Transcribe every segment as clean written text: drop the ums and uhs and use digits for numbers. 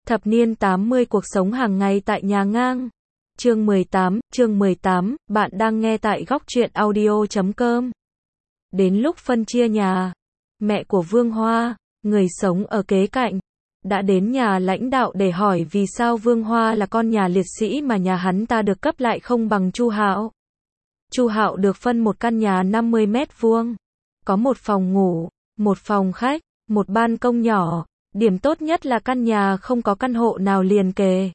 Thập niên 80 cuộc sống hàng ngày tại nhà ngang. Chương 18, bạn đang nghe tại góc truyện audio.com. Đến lúc phân chia nhà, mẹ của Vương Hoa, người sống ở kế cạnh, đã đến nhà lãnh đạo để hỏi vì sao Vương Hoa là con nhà liệt sĩ mà nhà hắn ta được cấp lại không bằng Chu Hạo. Chu Hạo được phân một căn nhà 50 mét vuông, có một phòng ngủ, một phòng khách, một ban công nhỏ. Điểm tốt nhất là căn nhà không có căn hộ nào liền kề,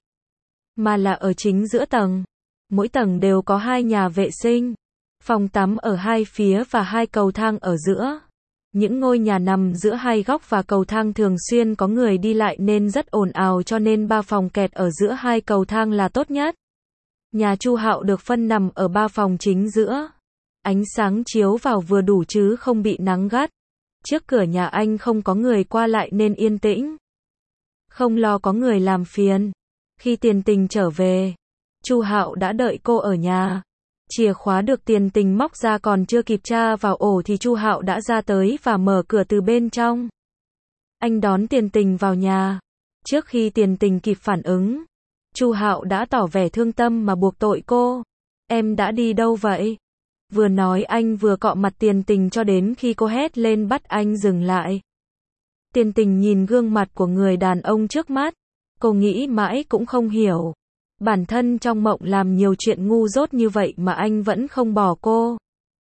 mà là ở chính giữa tầng. Mỗi tầng đều có 2 nhà vệ sinh, phòng tắm ở 2 phía và 2 cầu thang ở giữa. Những ngôi nhà nằm giữa 2 góc và cầu thang thường xuyên có người đi lại nên rất ồn ào, cho nên 3 phòng kẹt ở giữa 2 cầu thang là tốt nhất. Nhà Chu Hạo được phân nằm ở 3 phòng chính giữa. Ánh sáng chiếu vào vừa đủ chứ không bị nắng gắt. Trước cửa nhà anh không có người qua lại nên yên tĩnh, không lo có người làm phiền. Khi Tiền Tình trở về, Chu Hạo đã đợi cô ở nhà. Chìa khóa được Tiền Tình móc ra còn chưa kịp tra vào ổ thì Chu Hạo đã ra tới và mở cửa từ bên trong. Anh đón Tiền Tình vào nhà. Trước khi Tiền Tình kịp phản ứng, Chu Hạo đã tỏ vẻ thương tâm mà buộc tội cô. Em đã đi đâu vậy? Vừa nói anh vừa cọ mặt Tiền Tình cho đến khi cô hét lên bắt anh dừng lại. Tiền Tình nhìn gương mặt của người đàn ông trước mắt. Cô nghĩ mãi cũng không hiểu. Bản thân trong mộng làm nhiều chuyện ngu dốt như vậy mà anh vẫn không bỏ cô.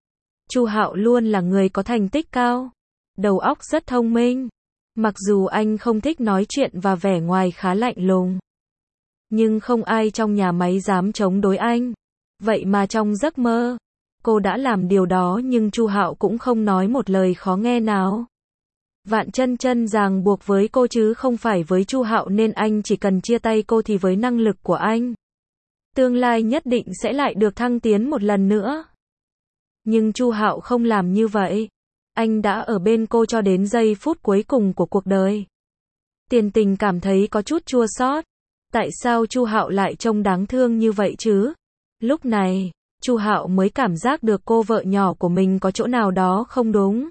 Chu Hạo luôn là người có thành tích cao, đầu óc rất thông minh. Mặc dù anh không thích nói chuyện và vẻ ngoài khá lạnh lùng, nhưng không ai trong nhà máy dám chống đối anh. Vậy mà trong giấc mơ, cô đã làm điều đó nhưng Chu Hạo cũng không nói một lời khó nghe nào. Vạn Chân Chân ràng buộc với cô chứ không phải với Chu Hạo nên anh chỉ cần chia tay cô thì với năng lực của anh, tương lai nhất định sẽ lại được thăng tiến một lần nữa. Nhưng Chu Hạo không làm như vậy. Anh đã ở bên cô cho đến giây phút cuối cùng của cuộc đời. Tiền Tình cảm thấy có chút chua xót. Tại sao Chu Hạo lại trông đáng thương như vậy chứ? Lúc này, Chu Hạo mới cảm giác được cô vợ nhỏ của mình có chỗ nào đó không đúng.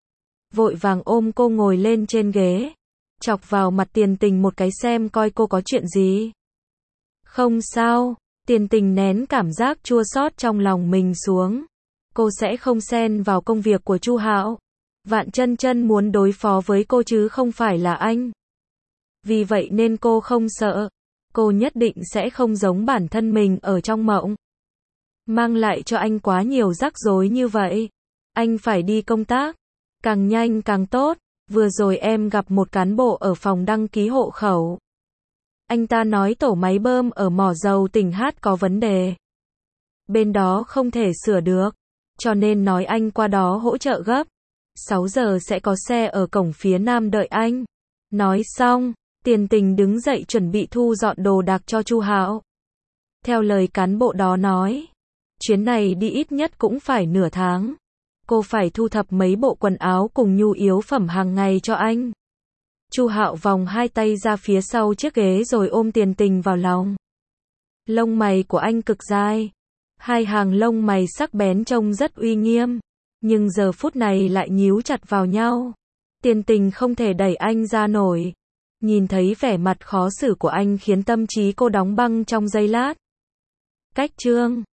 Vội vàng ôm cô ngồi lên trên ghế, chọc vào mặt Tiền Tình một cái xem coi cô có chuyện gì. Không sao, Tiền Tình nén cảm giác chua xót trong lòng mình xuống. Cô sẽ không xen vào công việc của Chu Hạo. Vạn Chân Chân muốn đối phó với cô chứ không phải là anh. Vì vậy nên cô không sợ. Cô nhất định sẽ không giống bản thân mình ở trong mộng, mang lại cho anh quá nhiều rắc rối như vậy. Anh phải đi công tác, càng nhanh càng tốt. Vừa rồi em gặp một cán bộ ở phòng đăng ký hộ khẩu. Anh ta nói tổ máy bơm ở mỏ dầu tỉnh Hát có vấn đề. Bên đó không thể sửa được, cho nên nói anh qua đó hỗ trợ gấp. 6 giờ sẽ có xe ở cổng phía nam đợi anh. Nói xong, Tiền Tình đứng dậy chuẩn bị thu dọn đồ đạc cho Chu Hạo. Theo lời cán bộ đó nói, chuyến này đi ít nhất cũng phải nửa tháng. Cô phải thu thập mấy bộ quần áo cùng nhu yếu phẩm hàng ngày cho anh. Chu Hạo vòng 2 tay ra phía sau chiếc ghế rồi ôm Tiền Tình vào lòng. Lông mày của anh cực dài. 2 hàng lông mày sắc bén trông rất uy nghiêm, nhưng giờ phút này lại nhíu chặt vào nhau. Tiền Tình không thể đẩy anh ra nổi. Nhìn thấy vẻ mặt khó xử của anh khiến tâm trí cô đóng băng trong giây lát. Cách chương